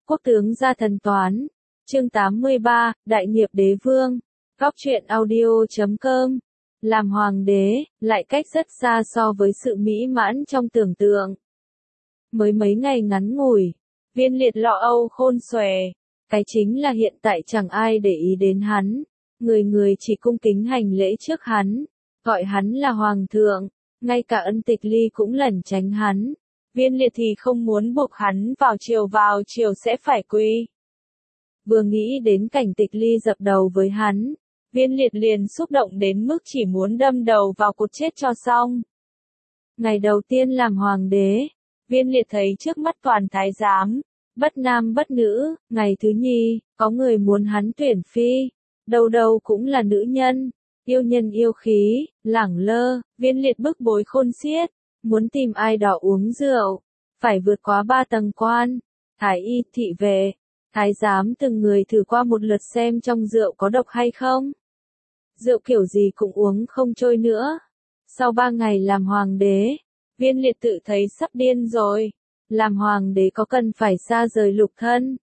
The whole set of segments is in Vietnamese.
Quốc tướng gia thần toán. Chương 83, Đại nghiệp đế vương. Góc truyện audio.com. Làm hoàng đế, lại cách rất xa so với sự mỹ mãn trong tưởng tượng. Mới mấy ngày ngắn ngủi, Viên Liệt lo âu khôn xuề. Cái chính là hiện tại chẳng ai để ý đến hắn. Người người chỉ cung kính hành lễ trước hắn, gọi hắn là hoàng thượng, ngay cả Ân Tịch Ly cũng lẩn tránh hắn. Viên Liệt thì không muốn buộc hắn vào chiều sẽ phải quy. Vừa nghĩ đến cảnh Tịch Ly dập đầu với hắn, Viên Liệt liền xúc động đến mức chỉ muốn đâm đầu vào cột chết cho xong. Ngày đầu tiên làm hoàng đế, Viên Liệt thấy trước mắt toàn thái giám, bất nam bất nữ. Ngày thứ nhì, có người muốn hắn tuyển phi, đầu đầu cũng là nữ nhân, yêu nhân yêu khí, lẳng lơ. Viên Liệt bức bối khôn xiết, muốn tìm ai đó uống rượu, phải vượt qua 3 tầng quan, thái y, thị vệ, thái giám từng người thử qua một lượt xem trong rượu có độc hay không. Rượu kiểu gì cũng uống không trôi nữa. Sau 3 ngày làm hoàng đế, Viên Liệt tự thấy sắp điên rồi. Làm hoàng đế có cần phải xa rời lục thân?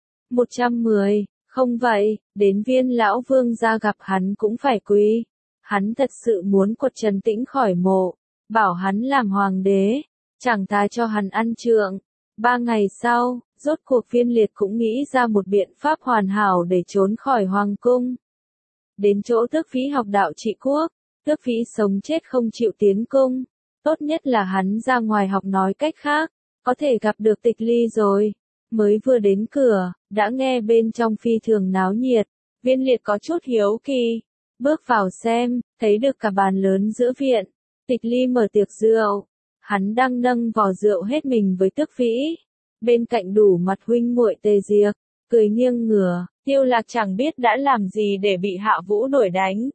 110, không vậy, đến Viên lão vương ra gặp hắn cũng phải quy. Hắn thật sự muốn quật Trần Tĩnh khỏi mộ, bảo hắn làm hoàng đế, chẳng thà cho hắn ăn trượng. 3 ngày sau, rốt cuộc Viên Liệt cũng nghĩ ra một biện pháp hoàn hảo để trốn khỏi hoàng cung. Đến chỗ tước phí học đạo trị quốc, tước phí sống chết không chịu tiến cung. Tốt nhất là hắn ra ngoài học, nói cách khác, có thể gặp được Tịch Ly rồi. Mới vừa đến cửa, đã nghe bên trong phi thường náo nhiệt. Viên Liệt có chút hiếu kỳ, bước vào xem, thấy được cả bàn lớn giữa viện. Tịch Ly mở tiệc rượu, hắn đang nâng vò rượu hết mình với tước phí. Bên cạnh đủ mặt huynh muội Tề Diệp, cười nghiêng ngửa. Tiêu Lạc chẳng biết đã làm gì để bị Hạ Vũ đuổi đánh.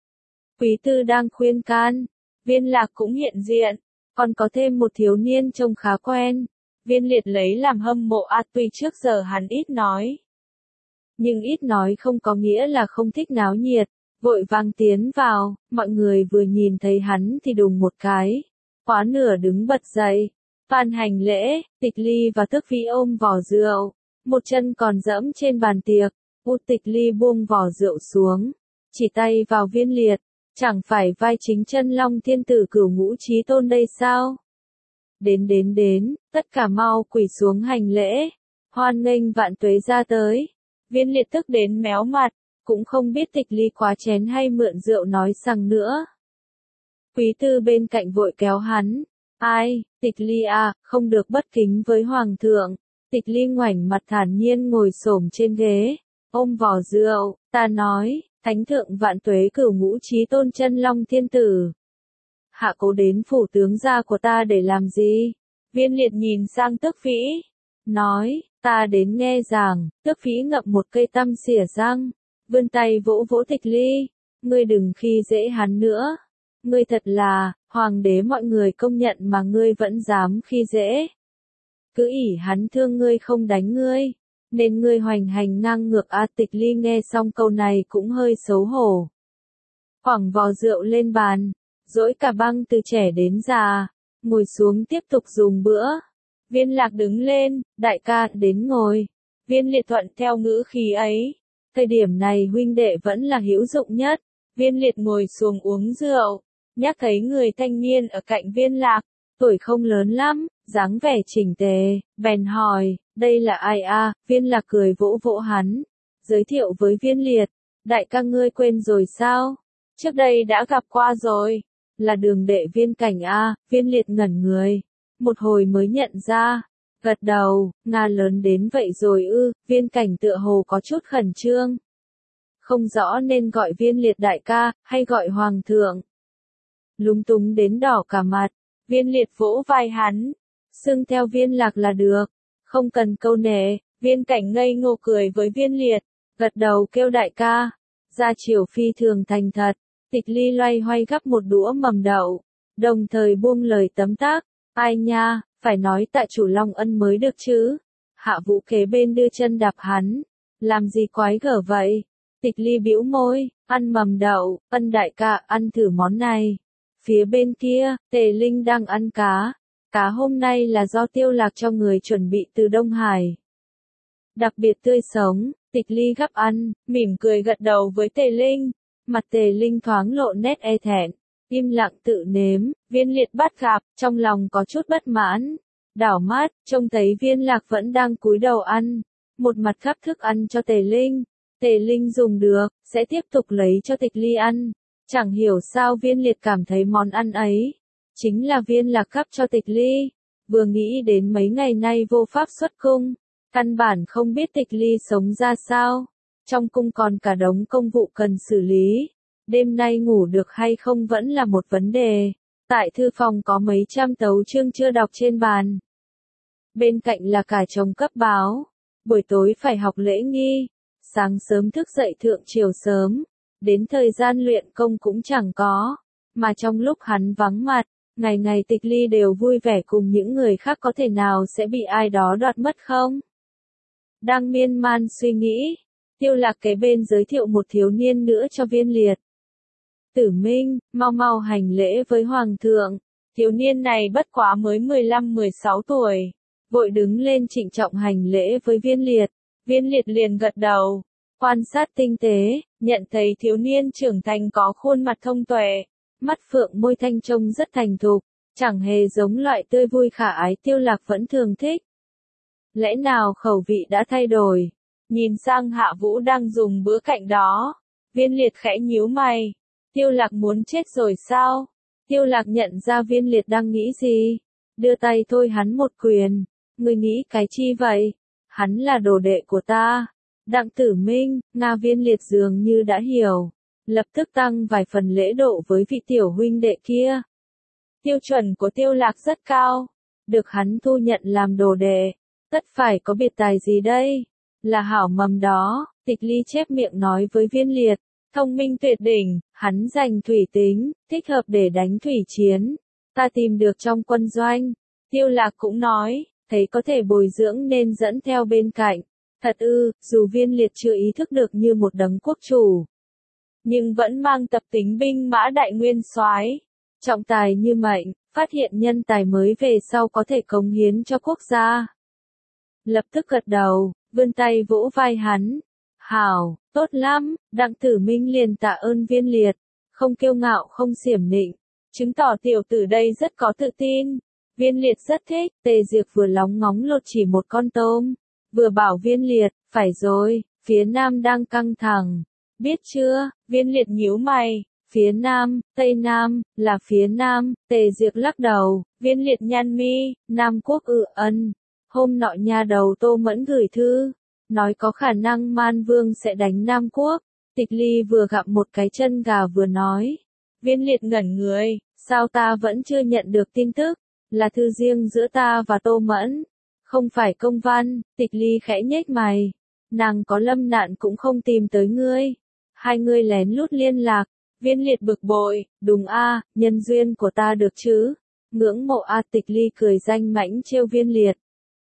Quý tư đang khuyên can, Viên Lạc cũng hiện diện, còn có thêm một thiếu niên trông khá quen. Viên Liệt lấy làm hâm mộ. Tuy trước giờ hắn ít nói, nhưng ít nói không có nghĩa là không thích náo nhiệt. Vội vàng tiến vào, mọi người vừa nhìn thấy hắn thì đùng một cái, quá nửa đứng bật dậy, van hành lễ. Tịch Ly và tước phí ôm vò rượu, một chân còn dẫm trên bàn tiệc. Tịch Ly buông vò rượu xuống, chỉ tay vào Viên Liệt, chẳng phải vai chính chân Long Thiên Tử Cửu Ngũ Chí Tôn đây sao? Đến, tất cả mau quỳ xuống hành lễ, hoan nghênh vạn tuế ra tới. Viên Liệt tức đến méo mặt, cũng không biết Tịch Ly quá chén hay mượn rượu nói xăng nữa. Quý tư bên cạnh vội kéo hắn, ai, Tịch Ly à, không được bất kính với hoàng thượng. Tịch Ly ngoảnh mặt thản nhiên ngồi xổm trên ghế, ôm vò rượu, ta nói, thánh thượng vạn tuế Cửu Ngũ Chí Tôn chân Long Thiên Tử. Hạ cố đến phủ tướng gia của ta để làm gì? Viên Liệt nhìn sang tước phí, nói, ta đến nghe giảng. Tước phí ngậm một cây tăm xỉa răng, vươn tay vỗ vỗ Tịch Ly, ngươi đừng khi dễ hắn nữa. Ngươi thật là, hoàng đế mọi người công nhận mà ngươi vẫn dám khi dễ. Cứ ỷ hắn thương ngươi không đánh ngươi, nên ngươi hoành hành ngang ngược. Tịch Ly nghe xong câu này cũng hơi xấu hổ. Quẳng vò rượu lên bàn, dỗi cả băng từ trẻ đến già, ngồi xuống tiếp tục dùng bữa. Viên Lạc đứng lên, đại ca, đến ngồi. Viên Liệt thuận theo ngữ khí ấy. Thời điểm này huynh đệ vẫn là hữu dụng nhất. Viên Liệt ngồi xuống uống rượu, nhắc thấy người thanh niên ở cạnh Viên Lạc, tuổi không lớn lắm, dáng vẻ chỉnh tề, bèn hỏi, đây là ai à? Viên Lạc cười vỗ vỗ hắn, giới thiệu với Viên Liệt, đại ca ngươi quên rồi sao? Trước đây đã gặp qua rồi, là đường đệ Viên Cảnh à? Viên Liệt ngẩn người, một hồi mới nhận ra, gật đầu, Nga lớn đến vậy rồi ư? Viên Cảnh tựa hồ có chút khẩn trương, không rõ nên gọi Viên Liệt đại ca, hay gọi hoàng thượng. Lúng túng đến đỏ cả mặt, Viên Liệt vỗ vai hắn, xưng theo Viên Lạc là được, không cần câu nệ. Viên Cảnh ngây ngô cười với Viên Liệt, gật đầu kêu đại ca. Gia chiều phi thường thành thật. Tịch Ly loay hoay gắp một đũa mầm đậu, đồng thời buông lời tấm tắc, ai nha, phải nói tại chủ Long Ân mới được chứ. Hạ Vũ kế bên đưa chân đạp hắn, làm gì quái gở vậy? Tịch Ly bĩu môi, ăn mầm đậu. Ân đại ca, ăn thử món này. Phía bên kia, Tề Linh đang ăn cá. Cá hôm nay là do Tiêu Lạc cho người chuẩn bị từ Đông Hải. đặc biệt tươi sống. Tịch Ly gắp ăn, mỉm cười gật đầu với Tề Linh. Mặt Tề Linh thoáng lộ nét e thẹn, im lặng tự nếm. Viên Liệt bắt gặp, trong lòng có chút bất mãn. Đảo mắt, trông thấy Viên Lạc vẫn đang cúi đầu ăn, một mặt gắp thức ăn cho Tề Linh. Tề Linh dùng được, sẽ tiếp tục lấy cho Tịch Ly ăn. Chẳng hiểu sao Viên Liệt cảm thấy món ăn ấy chính là Viên Lạc gắp cho Tịch Ly. Vừa nghĩ đến mấy ngày nay vô pháp xuất cung, căn bản không biết Tịch Ly sống ra sao. Trong cung còn cả đống công vụ cần xử lý. Đêm nay ngủ được hay không vẫn là một vấn đề. Tại thư phòng có mấy trăm tấu chương chưa đọc trên bàn. Bên cạnh là cả chồng cấp báo. Buổi tối phải học lễ nghi. Sáng sớm thức dậy thượng chiều sớm. Đến thời gian luyện công cũng chẳng có. Mà trong lúc hắn vắng mặt, ngày ngày Tịch Ly đều vui vẻ cùng những người khác, có thể nào sẽ bị ai đó đoạt mất không? Đang miên man suy nghĩ, Tiêu Lạc kế bên giới thiệu một thiếu niên nữa cho Viên Liệt. Tử Minh, mau mau hành lễ với Hoàng thượng. Thiếu niên này bất quá mới 15-16 tuổi. Vội đứng lên trịnh trọng hành lễ với Viên Liệt. Viên Liệt liền gật đầu. Quan sát tinh tế, nhận thấy thiếu niên trưởng thành có khuôn mặt thông tuệ. Mắt phượng môi thanh trông rất thành thục. Chẳng hề giống loại tươi vui khả ái Tiêu Lạc vẫn thường thích. Lẽ nào khẩu vị đã thay đổi? Nhìn sang Hạ Vũ đang dùng bữa cạnh đó. Viên Liệt khẽ nhíu mày. Tiêu Lạc muốn chết rồi sao? Tiêu Lạc nhận ra Viên Liệt đang nghĩ gì. Đưa tay thôi hắn một quyền. Ngươi nghĩ cái chi vậy? Hắn là đồ đệ của ta. Đặng Tử Minh, Nga. Viên Liệt dường như đã hiểu. Lập tức tăng vài phần lễ độ với vị tiểu huynh đệ kia. Tiêu chuẩn của Tiêu Lạc rất cao. Được hắn thu nhận làm đồ đệ. Tất phải có biệt tài gì đây? Là hảo mầm đó. Tịch Ly chép miệng nói với Viên Liệt. Thông minh tuyệt đỉnh, hắn giành thủy tính, thích hợp để đánh thủy chiến. Ta tìm được trong quân doanh. Tiêu Lạc cũng nói, thấy có thể bồi dưỡng nên dẫn theo bên cạnh. Thật ư, dù Viên Liệt chưa ý thức được như một đấng quốc chủ, nhưng vẫn mang tập tính binh mã đại nguyên soái. Trọng tài như mệnh, phát hiện nhân tài mới về sau có thể cống hiến cho quốc gia. Lập tức gật đầu, vươn tay vỗ vai hắn. Hảo, tốt lắm. Đặng Tử Minh liền tạ ơn Viên Liệt, không kiêu ngạo không xiểm nịnh, chứng tỏ tiểu tử đây rất có tự tin. Viên Liệt rất thích. Tề Diệp vừa lóng ngóng lột chỉ một con tôm, vừa bảo Viên Liệt, phải rồi, phía Nam đang căng thẳng. Biết chưa? Viên Liệt nhíu mày. Phía Nam, Tây Nam, là phía Nam. Tề Diệp lắc đầu. Viên Liệt nhăn mi. Nam Quốc ân. Hôm nọ nhà đầu Tô Mẫn gửi thư, nói có khả năng Man Vương sẽ đánh Nam Quốc. Tịch Ly vừa gặm một cái chân gà vừa nói. Viên Liệt ngẩn người, sao ta vẫn chưa nhận được tin tức? Là thư riêng giữa ta và Tô Mẫn, không phải công văn. Tịch Ly khẽ nhếch mày. Nàng có lâm nạn cũng không tìm tới ngươi. Hai ngươi lén lút liên lạc. Viên Liệt bực bội, đúng a, nhân duyên của ta được chứ? Ngưỡng mộ a. Tịch Ly cười danh mãnh trêu Viên Liệt.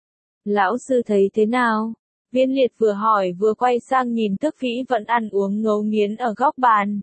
Lão sư thấy thế nào? Viên Liệt vừa hỏi vừa quay sang nhìn Tước Vĩ vẫn ăn uống ngấu nghiến ở góc bàn.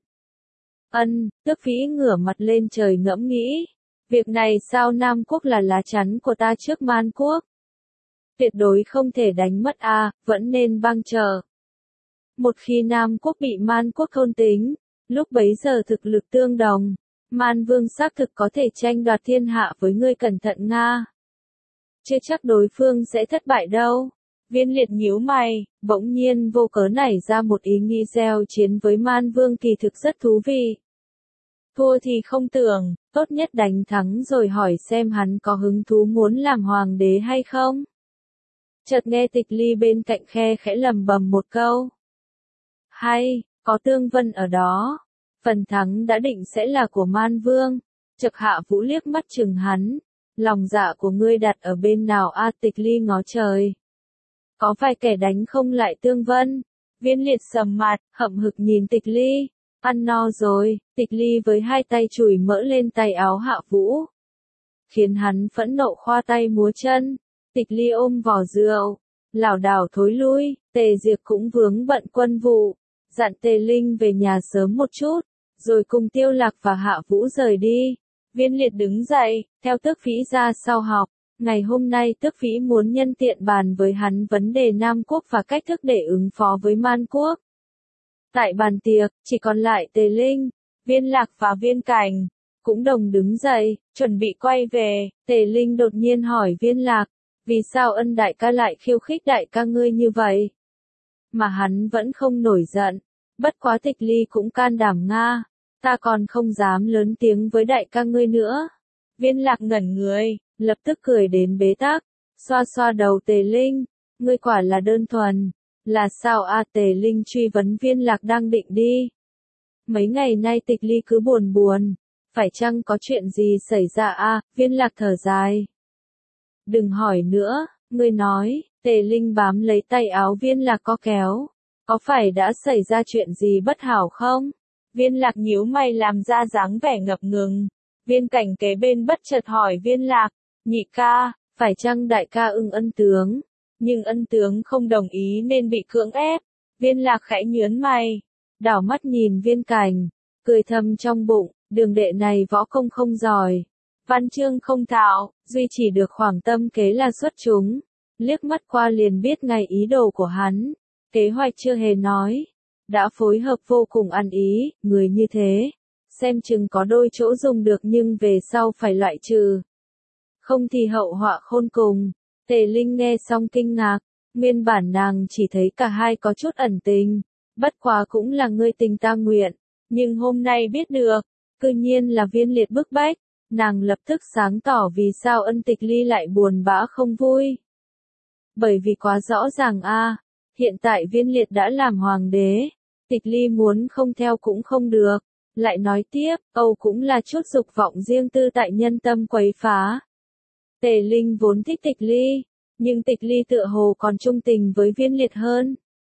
Tước Vĩ ngửa mặt lên trời ngẫm nghĩ. Việc này sao Nam Quốc là lá chắn của ta trước Man Quốc? Tuyệt đối không thể đánh mất a, vẫn nên băng chờ. Một khi Nam Quốc bị Man Quốc thôn tính, lúc bấy giờ thực lực tương đồng, Man Vương xác thực có thể tranh đoạt thiên hạ với ngươi, cẩn thận Nga. Chưa chắc đối phương sẽ thất bại đâu. Viên Liệt nhíu mày, bỗng nhiên vô cớ nảy ra một ý nghĩ gieo chiến với Man Vương kỳ thực rất thú vị. Thua thì không tưởng, tốt nhất đánh thắng rồi hỏi xem hắn có hứng thú muốn làm hoàng đế hay không. Chợt nghe Tịch Ly bên cạnh khe khẽ lầm bầm một câu. Hay, có Tương Vân ở đó. Phần thắng đã định sẽ là của Man Vương. Chợt Hạ Vũ liếc mắt chừng hắn. Lòng dạ của ngươi đặt ở bên nào a? Tịch Ly ngó trời. Có vài kẻ đánh không lại Tương Vân. Viên Liệt sầm mặt, hậm hực nhìn Tịch Ly. Ăn no rồi. Tịch Ly với hai tay chùi mỡ lên tay áo Hạ Vũ, khiến hắn phẫn nộ khoa tay múa chân. Tịch Ly ôm vỏ rượu, lảo đảo thối lui. Tề Diệp cũng vướng bận quân vụ, dặn Tề Linh về nhà sớm một chút, rồi cùng Tiêu Lạc và Hạ Vũ rời đi. Viên Liệt đứng dậy, theo Tước Vĩ ra sau học. Ngày hôm nay tước vĩ muốn nhân tiện bàn với hắn vấn đề Nam Quốc và cách thức để ứng phó với Man Quốc. Tại bàn tiệc, chỉ còn lại Tề Linh, Viên Lạc và Viên Cảnh, cũng đồng đứng dậy, chuẩn bị quay về. Tề Linh đột nhiên hỏi Viên Lạc, vì sao Ân đại ca lại khiêu khích đại ca ngươi như vậy? Mà hắn vẫn không nổi giận, bất quá Tịch Ly cũng can đảm nga, ta còn không dám lớn tiếng với đại ca ngươi nữa. Viên Lạc ngẩn người, lập tức cười đến bế tắc, xoa xoa đầu Tề Linh, ngươi quả là đơn thuần. Là sao a? Tề Linh truy vấn. Viên Lạc đang định đi. Mấy ngày nay Tịch Ly cứ buồn buồn, phải chăng có chuyện gì xảy ra a? Viên Lạc thở dài. Đừng hỏi nữa, ngươi nói. Tề Linh bám lấy tay áo Viên Lạc co kéo. Có phải đã xảy ra chuyện gì bất hảo không? Viên Lạc nhíu mày làm ra dáng vẻ ngập ngừng. Viên Cảnh kế bên bất chợt hỏi Viên Lạc, nhị ca, phải chăng đại ca ưng Ân tướng? Nhưng Ân tướng không đồng ý nên bị cưỡng ép. Viên Lạc khẽ nhướng mày, đảo mắt nhìn Viên Cảnh, cười thầm trong bụng, đường đệ này võ công không giỏi, văn chương không thạo, duy chỉ được khoảng tâm kế là xuất chúng. Liếc mắt qua liền biết ngay ý đồ của hắn, kế hoạch chưa hề nói, đã phối hợp vô cùng ăn ý, người như thế, xem chừng có đôi chỗ dùng được nhưng về sau phải loại trừ. Không thì hậu họa khôn cùng. Tề Linh nghe xong kinh ngạc, nguyên bản nàng chỉ thấy cả hai có chút ẩn tình, bất quá cũng là ngươi tình ta nguyện, nhưng hôm nay biết được, cư nhiên là Viên Liệt bức bách, nàng lập tức sáng tỏ vì sao Ân Tịch Ly lại buồn bã không vui. Bởi vì quá rõ ràng a, hiện tại Viên Liệt đã làm hoàng đế, Tịch Ly muốn không theo cũng không được, lại nói tiếp, Âu cũng là chút dục vọng riêng tư tại nhân tâm quấy phá. Tề Linh vốn thích Tịch Ly, nhưng Tịch Ly tựa hồ còn trung tình với Viên Liệt hơn.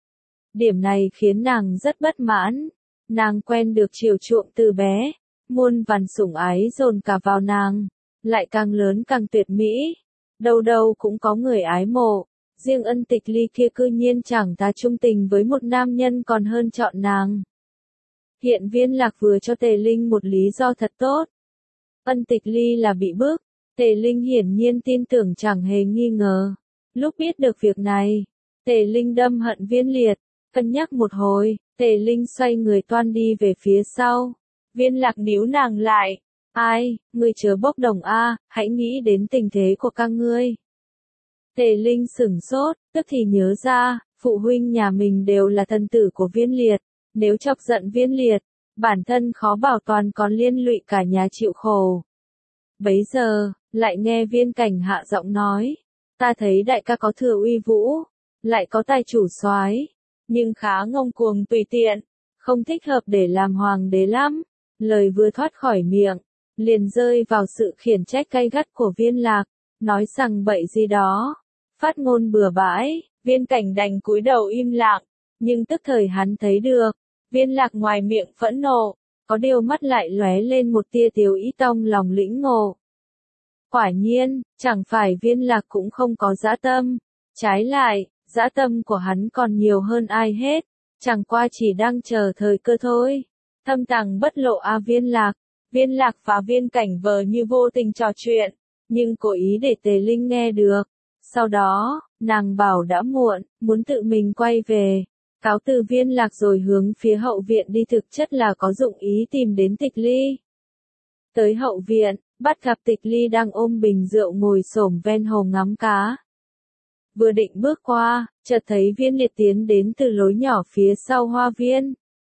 Điểm này khiến nàng rất bất mãn, nàng quen được chiều chuộng từ bé, muôn vàn sủng ái dồn cả vào nàng, lại càng lớn càng tuyệt mỹ, đâu đâu cũng có người ái mộ, riêng Ân Tịch Ly kia cư nhiên chẳng ta trung tình với một nam nhân còn hơn chọn nàng. Hiện Viên Lạc vừa cho Tề Linh một lý do thật tốt. Ân Tịch Ly là bị bức. Tề Linh hiển nhiên tin tưởng chẳng hề nghi ngờ. Lúc biết được việc này, Tề Linh đâm hận Viên Liệt, cân nhắc một hồi, Tề Linh xoay người toan đi về phía sau. Viên Lạc níu nàng lại, ai, ngươi chớ bốc đồng a, hãy nghĩ đến tình thế của các ngươi. Tề Linh sửng sốt, tức thì nhớ ra, phụ huynh nhà mình đều là thân tử của Viên Liệt, nếu chọc giận Viên Liệt, bản thân khó bảo toàn còn liên lụy cả nhà chịu khổ. Bấy giờ, lại nghe Viên Cảnh hạ giọng nói, ta thấy đại ca có thừa uy vũ, lại có tài chủ soái, nhưng khá ngông cuồng tùy tiện, không thích hợp để làm hoàng đế lắm. Lời vừa thoát khỏi miệng, liền rơi vào sự khiển trách gay gắt của Viên Lạc, nói rằng bậy gì đó, phát ngôn bừa bãi. Viên Cảnh đành cúi đầu im lặng, nhưng tức thời hắn thấy được, Viên Lạc ngoài miệng phẫn nộ, có điều mắt lại lóe lên một tia tiếu ý trong lòng lĩnh ngộ. Quả nhiên, chẳng phải Viên Lạc cũng không có dã tâm, trái lại, dã tâm của hắn còn nhiều hơn ai hết, chẳng qua chỉ đang chờ thời cơ thôi. Thâm tàng bất lộ a. Viên Lạc và Viên Cảnh vờ như vô tình trò chuyện, nhưng cố ý để Tề Linh nghe được. Sau đó, nàng bảo đã muộn, muốn tự mình quay về, cáo từ Viên Lạc rồi hướng phía hậu viện đi, thực chất là có dụng ý tìm đến Tịch Ly. Tới hậu viện, bắt gặp Tịch Ly đang ôm bình rượu ngồi xổm ven hồ ngắm cá. Vừa định bước qua, chợt thấy Viên Liệt tiến đến từ lối nhỏ phía sau hoa viên.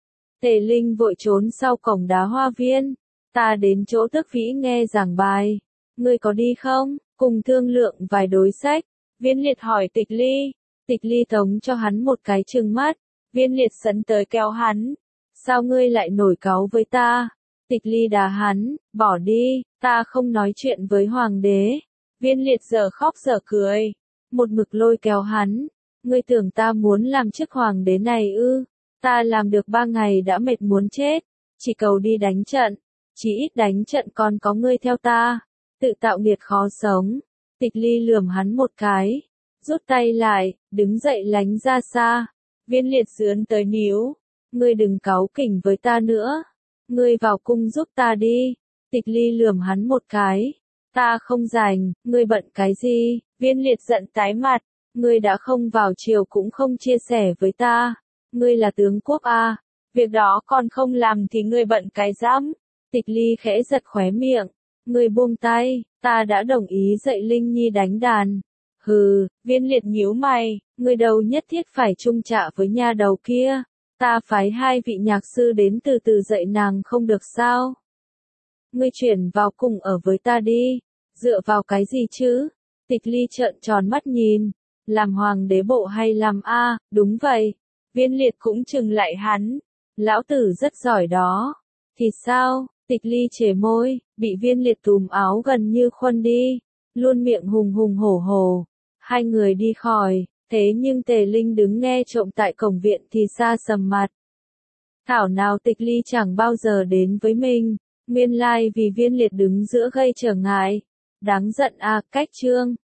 Tề Linh vội trốn sau cổng đá hoa viên, ta đến chỗ Tước Vĩ nghe giảng bài, ngươi có đi không, cùng thương lượng vài đối sách. Viên Liệt hỏi Tịch Ly, Tịch Ly tống cho hắn một cái trừng mắt, Viên Liệt sấn tới kéo hắn, sao ngươi lại nổi cáu với ta? Tịch Ly đá hắn, bỏ đi, ta không nói chuyện với hoàng đế. Viên Liệt giờ khóc giờ cười, một mực lôi kéo hắn, ngươi tưởng ta muốn làm chức hoàng đế này ư? Ta làm được 3 ngày đã mệt muốn chết, chỉ cầu đi đánh trận, chỉ ít đánh trận còn có ngươi theo ta, tự tạo nghiệt khó sống. Tịch Ly lườm hắn một cái, rút tay lại, đứng dậy lánh ra xa. Viên Liệt sướn tới níu, ngươi đừng cáu kỉnh với ta nữa, ngươi vào cung giúp ta đi. Tịch Ly lườm hắn một cái, Ta không rảnh, ngươi bận cái gì? Viên liệt giận tái mặt, ngươi đã không vào triều cũng không chia sẻ với ta. Ngươi là tướng quốc à? Việc đó còn không làm thì ngươi bận cái rắm. Tịch Ly khẽ giật khóe miệng. Ngươi buông tay, ta đã đồng ý dạy Linh Nhi đánh đàn. Hừ, Viên liệt nhíu mày, ngươi đâu nhất thiết phải chung trả với nha đầu kia. Ta phái 2 vị nhạc sư đến từ từ dạy nàng không được sao? Ngươi chuyển vào cùng ở với ta đi. Dựa vào cái gì chứ? Tịch Ly trợn tròn mắt nhìn. Làm hoàng đế bộ hay làm A, đúng vậy. Viên liệt cũng chừng lại hắn. Lão tử rất giỏi đó. Thì sao? Tịch Ly chề môi, bị viên liệt túm áo gần như khuân đi. Luôn miệng hùng hùng hổ hổ. Hai người đi khỏi, thế nhưng Tề Linh đứng nghe trộm tại cổng viện thì xa sầm mặt. Thảo nào Tịch Ly chẳng bao giờ đến với mình. Nguyên lai vì viên liệt đứng giữa gây trở ngại. Đáng giận à, cách trương.